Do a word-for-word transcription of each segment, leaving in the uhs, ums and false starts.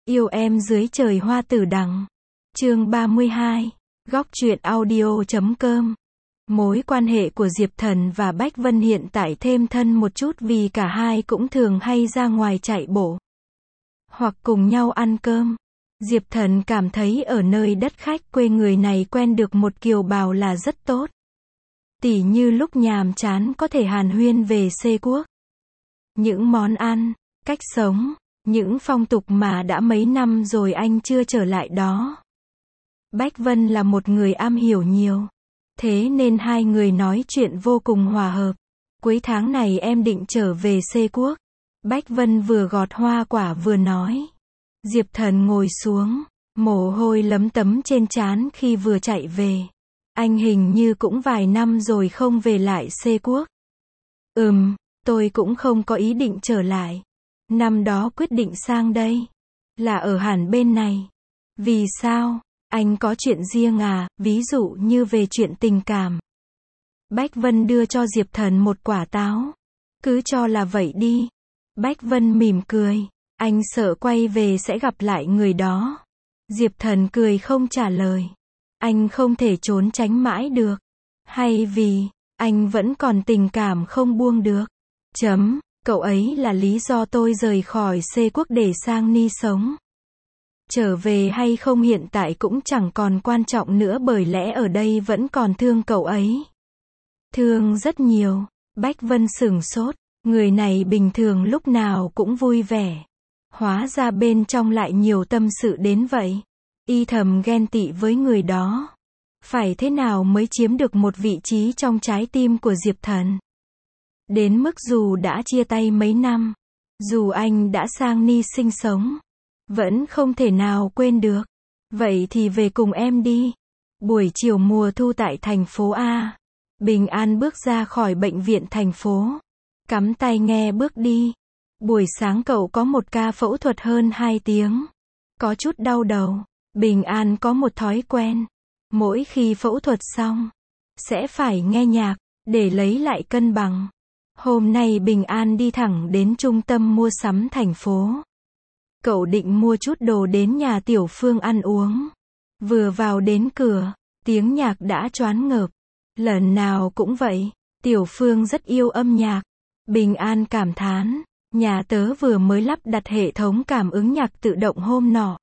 Yêu em dưới trời hoa tử đằng. Chương ba mươi hai. Góc truyện audio chấm com. Mối quan hệ của Diệp Thần và Bách Vân hiện tại thêm thân một chút vì cả hai cũng thường hay ra ngoài chạy bộ. Hoặc cùng nhau ăn cơm. Diệp Thần cảm thấy ở nơi đất khách quê người này quen được một kiều bào là rất tốt. Tỉ như lúc nhàm chán có thể hàn huyên về xê quốc. Những món ăn, cách sống, những phong tục mà đã mấy năm rồi anh chưa trở lại đó. Bách Vân là một người am hiểu nhiều. Thế nên hai người nói chuyện vô cùng hòa hợp. Cuối tháng này em định trở về xê quốc. Bách Vân vừa gọt hoa quả vừa nói. Diệp Thần ngồi xuống, mồ hôi lấm tấm trên trán khi vừa chạy về. Anh hình như cũng vài năm rồi không về lại xê quốc. Ừm, tôi cũng không có ý định trở lại. Năm đó quyết định sang đây, là ở hẳn bên này. Vì sao? Anh có chuyện riêng à, ví dụ như về chuyện tình cảm. Bách Vân đưa cho Diệp Thần một quả táo. Cứ cho là vậy đi. Bách Vân mỉm cười. Anh sợ quay về sẽ gặp lại người đó. Diệp Thần cười không trả lời. Anh không thể trốn tránh mãi được. Hay vì, anh vẫn còn tình cảm không buông được. Chấm, cậu ấy là lý do tôi rời khỏi xê quốc để sang Ni sống. Trở về hay không hiện tại cũng chẳng còn quan trọng nữa bởi lẽ ở đây vẫn còn thương cậu ấy. Thương rất nhiều. Bách Vân sửng sốt. Người này bình thường lúc nào cũng vui vẻ. Hóa ra bên trong lại nhiều tâm sự đến vậy. Y thầm ghen tị với người đó. Phải thế nào mới chiếm được một vị trí trong trái tim của Diệp Thần? Đến mức dù đã chia tay mấy năm, dù anh đã sang Ni sinh sống, vẫn không thể nào quên được. Vậy thì về cùng em đi. Buổi chiều mùa thu tại thành phố A. Bình an bước ra khỏi bệnh viện thành phố. Cắm tai nghe bước đi. Buổi sáng cậu có một ca phẫu thuật hơn hai tiếng. Có chút đau đầu. Bình an có một thói quen. Mỗi khi phẫu thuật xong, sẽ phải nghe nhạc, để lấy lại cân bằng. Hôm nay Bình An đi thẳng đến trung tâm mua sắm thành phố. Cậu định mua chút đồ đến nhà Tiểu Phương ăn uống. Vừa vào đến cửa, tiếng nhạc đã choáng ngợp. Lần nào cũng vậy, Tiểu Phương rất yêu âm nhạc. Bình An cảm thán, nhà tớ vừa mới lắp đặt hệ thống cảm ứng nhạc tự động hôm nọ.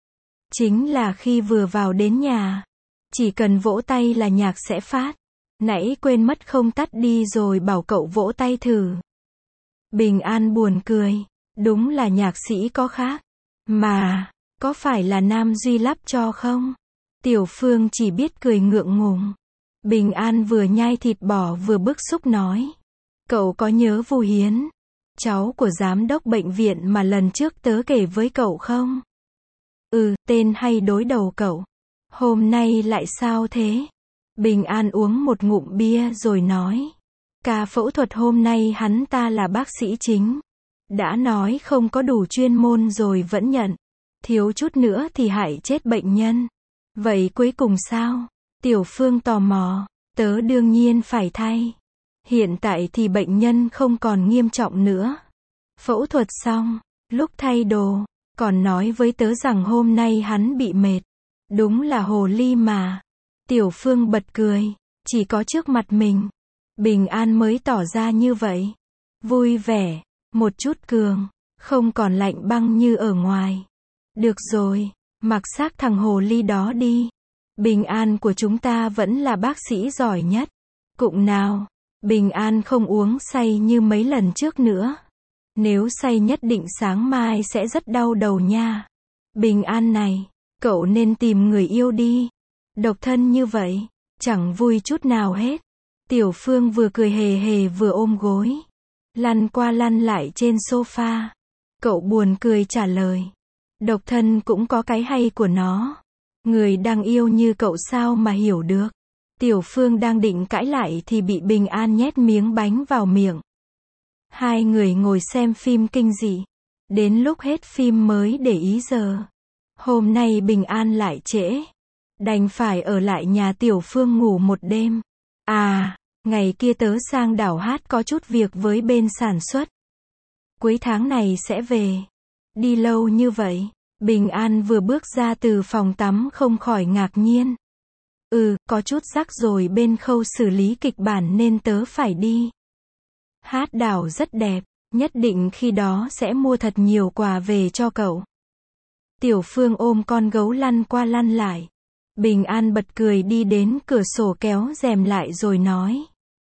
Chính là khi vừa vào đến nhà, chỉ cần vỗ tay là nhạc sẽ phát. Nãy quên mất không tắt đi rồi bảo cậu vỗ tay thử. Bình An buồn cười. Đúng là nhạc sĩ có khác. Mà, có phải là Nam Duy lắp cho không? Tiểu Phương chỉ biết cười ngượng ngùng. Bình An vừa nhai thịt bò vừa bức xúc nói. Cậu có nhớ Vu Hiến, cháu của giám đốc bệnh viện mà lần trước tớ kể với cậu không? Ừ, tên hay đối đầu cậu. Hôm nay lại sao thế? Bình An uống một ngụm bia rồi nói. Ca phẫu thuật hôm nay hắn ta là bác sĩ chính. Đã nói không có đủ chuyên môn rồi vẫn nhận. Thiếu chút nữa thì hại chết bệnh nhân. Vậy cuối cùng sao? Tiểu Phương tò mò. Tớ đương nhiên phải thay. Hiện tại thì bệnh nhân không còn nghiêm trọng nữa. Phẫu thuật xong, lúc thay đồ, còn nói với tớ rằng hôm nay hắn bị mệt. Đúng là hồ ly mà. Tiểu Phương bật cười. Chỉ có trước mặt mình, Bình An mới tỏ ra như vậy. Vui vẻ, một chút cường, không còn lạnh băng như ở ngoài. Được rồi, mặc xác thằng hồ ly đó đi. Bình An của chúng ta vẫn là bác sĩ giỏi nhất. Cụng nào, Bình An không uống say như mấy lần trước nữa. Nếu say nhất định sáng mai sẽ rất đau đầu nha. Bình An này, cậu nên tìm người yêu đi. Độc thân như vậy, chẳng vui chút nào hết. Tiểu Phương vừa cười hề hề vừa ôm gối. Lăn qua lăn lại trên sofa. Cậu buồn cười trả lời. Độc thân cũng có cái hay của nó. Người đang yêu như cậu sao mà hiểu được. Tiểu Phương đang định cãi lại thì bị Bình An nhét miếng bánh vào miệng. Hai người ngồi xem phim kinh dị. Đến lúc hết phim mới để ý giờ. Hôm nay Bình An lại trễ. Đành phải ở lại nhà Tiểu Phương ngủ một đêm. À, ngày kia tớ sang đảo hát có chút việc với bên sản xuất. Cuối tháng này sẽ về. Đi lâu như vậy, Bình An vừa bước ra từ phòng tắm không khỏi ngạc nhiên. Ừ, có chút rắc rối bên khâu xử lý kịch bản nên tớ phải đi. Hát đảo rất đẹp, nhất định khi đó sẽ mua thật nhiều quà về cho cậu. Tiểu Phương ôm con gấu lăn qua lăn lại. Bình An bật cười đi đến cửa sổ kéo rèm lại rồi nói.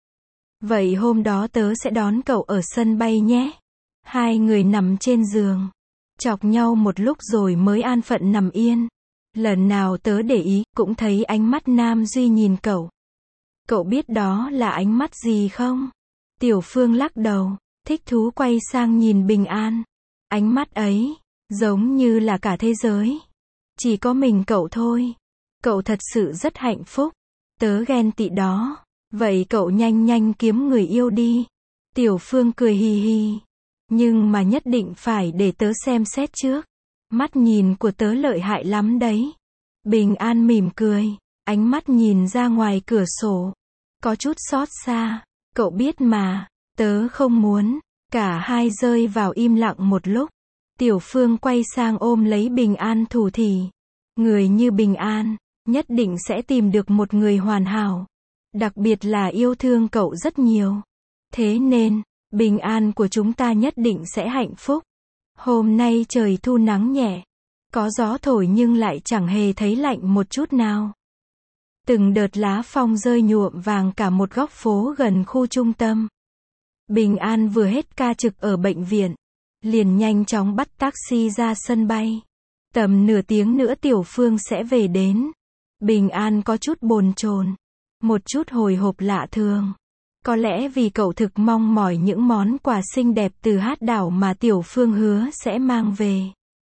Vậy hôm đó tớ sẽ đón cậu ở sân bay nhé. Hai người nằm trên giường, chọc nhau một lúc rồi mới an phận nằm yên. Lần nào tớ để ý, cũng thấy ánh mắt Nam Duy nhìn cậu. Cậu biết đó là ánh mắt gì không? Tiểu Phương lắc đầu, thích thú quay sang nhìn Bình An. Ánh mắt ấy, giống như là cả thế giới. Chỉ có mình cậu thôi. Cậu thật sự rất hạnh phúc. Tớ ghen tị đó. Vậy cậu nhanh nhanh kiếm người yêu đi. Tiểu Phương cười hì hì. Nhưng mà nhất định phải để tớ xem xét trước. Mắt nhìn của tớ lợi hại lắm đấy. Bình An mỉm cười, ánh mắt nhìn ra ngoài cửa sổ. Có chút xót xa. Cậu biết mà, tớ không muốn. Cả hai rơi vào im lặng một lúc. Tiểu Phương quay sang ôm lấy Bình An thủ thỉ. Người như Bình An, nhất định sẽ tìm được một người hoàn hảo. Đặc biệt là yêu thương cậu rất nhiều. Thế nên, Bình An của chúng ta nhất định sẽ hạnh phúc. Hôm nay trời thu nắng nhẹ. Có gió thổi nhưng lại chẳng hề thấy lạnh một chút nào. Từng đợt lá phong rơi nhuộm vàng cả một góc phố gần khu trung tâm. Bình An vừa hết ca trực ở bệnh viện, liền nhanh chóng bắt taxi ra sân bay. Tầm nửa tiếng nữa Tiểu Phương sẽ về đến. Bình An có chút bồn chồn, một chút hồi hộp lạ thường. Có lẽ vì cậu thực mong mỏi những món quà xinh đẹp từ Hát đảo mà Tiểu Phương hứa sẽ mang về.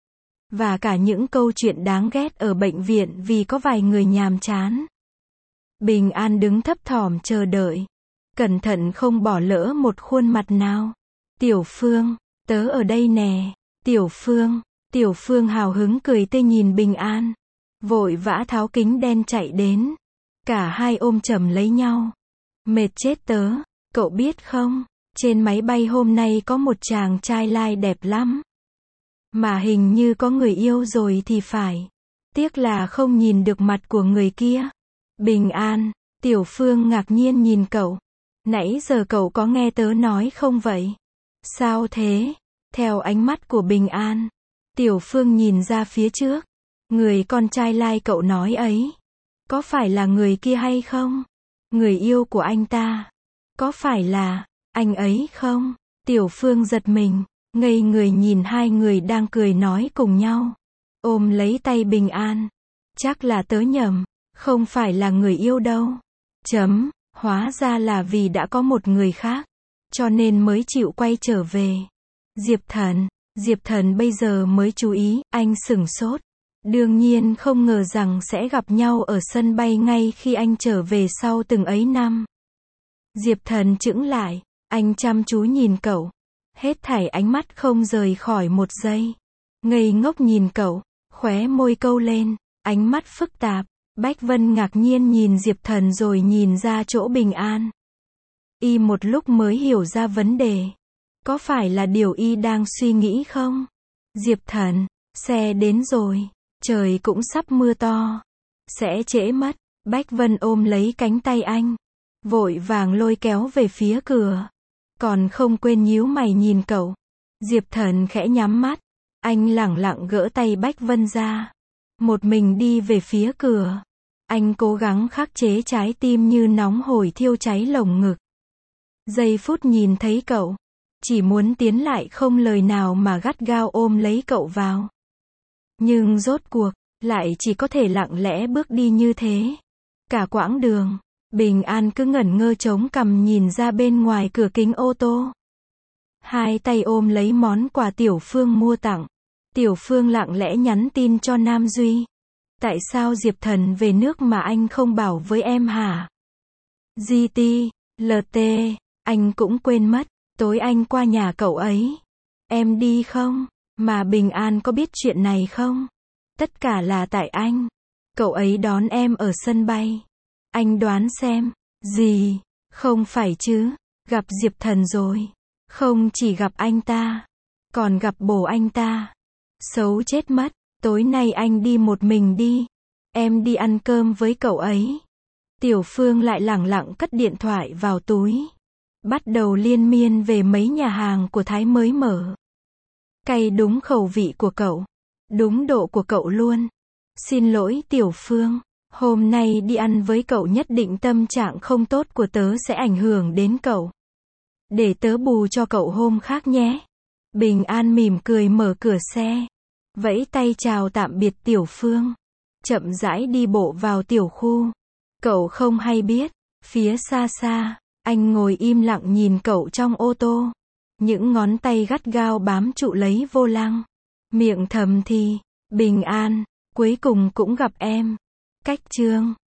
Và cả những câu chuyện đáng ghét ở bệnh viện vì có vài người nhàm chán. Bình An đứng thấp thỏm chờ đợi. Cẩn thận không bỏ lỡ một khuôn mặt nào. Tiểu Phương, tớ ở đây nè. Tiểu Phương, Tiểu Phương hào hứng cười tươi nhìn Bình An. Vội vã tháo kính đen chạy đến. Cả hai ôm chầm lấy nhau. Mệt chết tớ, cậu biết không? Trên máy bay hôm nay có một chàng trai lai đẹp lắm. Mà hình như có người yêu rồi thì phải. Tiếc là không nhìn được mặt của người kia. Bình An, Tiểu Phương ngạc nhiên nhìn cậu. Nãy giờ cậu có nghe tớ nói không vậy? Sao thế? Theo ánh mắt của Bình An, Tiểu Phương nhìn ra phía trước. Người con trai lai cậu nói ấy, có phải là người kia hay không? Người yêu của anh ta, có phải là anh ấy không? Tiểu Phương giật mình, ngây người nhìn hai người đang cười nói cùng nhau. Ôm lấy tay Bình An. Chắc là tớ nhầm, không phải là người yêu đâu. Chấm, hóa ra là vì đã có một người khác, cho nên mới chịu quay trở về. Diệp Thần, Diệp Thần bây giờ mới chú ý, anh sửng sốt. Đương nhiên không ngờ rằng sẽ gặp nhau ở sân bay ngay khi anh trở về sau từng ấy năm. Diệp Thần chững lại, anh chăm chú nhìn cậu. Hết thảy ánh mắt không rời khỏi một giây. Ngây ngốc nhìn cậu, khóe môi câu lên, ánh mắt phức tạp. Bách Vân ngạc nhiên nhìn Diệp Thần rồi nhìn ra chỗ Bình An. Y một lúc mới hiểu ra vấn đề. Có phải là điều y đang suy nghĩ không? Diệp Thần, xe đến rồi. Trời cũng sắp mưa to. Sẽ trễ mất. Bách Vân ôm lấy cánh tay anh. Vội vàng lôi kéo về phía cửa. Còn không quên nhíu mày nhìn cậu. Diệp Thần khẽ nhắm mắt. Anh lẳng lặng gỡ tay Bách Vân ra. Một mình đi về phía cửa. Anh cố gắng khắc chế trái tim như nóng hổi thiêu cháy lồng ngực. Giây phút nhìn thấy cậu, chỉ muốn tiến lại không lời nào mà gắt gao ôm lấy cậu vào. Nhưng rốt cuộc, lại chỉ có thể lặng lẽ bước đi như thế. Cả quãng đường, Bình An cứ ngẩn ngơ chống cằm nhìn ra bên ngoài cửa kính ô tô. Hai tay ôm lấy món quà Tiểu Phương mua tặng. Tiểu Phương lặng lẽ nhắn tin cho Nam Duy. Tại sao Diệp Thần về nước mà anh không bảo với em hả? giê tê, lờ tê, anh cũng quên mất, tối anh qua nhà cậu ấy. Em đi không? Mà Bình An có biết chuyện này không? Tất cả là tại anh. Cậu ấy đón em ở sân bay. Anh đoán xem. Gì? Không phải chứ? Gặp Diệp Thần rồi. Không chỉ gặp anh ta, còn gặp bồ anh ta. Xấu chết mất. Tối nay anh đi một mình đi. Em đi ăn cơm với cậu ấy. Tiểu Phương lại lẳng lặng cất điện thoại vào túi. Bắt đầu liên miên về mấy nhà hàng của Thái mới mở. Cay đúng khẩu vị của cậu. Đúng độ của cậu luôn. Xin lỗi Tiểu Phương. Hôm nay đi ăn với cậu nhất định tâm trạng không tốt của tớ sẽ ảnh hưởng đến cậu. Để tớ bù cho cậu hôm khác nhé. Bình An mỉm cười mở cửa xe. Vẫy tay chào tạm biệt Tiểu Phương. Chậm rãi đi bộ vào tiểu khu. Cậu không hay biết. Phía xa xa, anh ngồi im lặng nhìn cậu trong ô tô. Những ngón tay gắt gao bám trụ lấy vô lăng. Miệng thầm thì, Bình An, cuối cùng cũng gặp em. Cách chương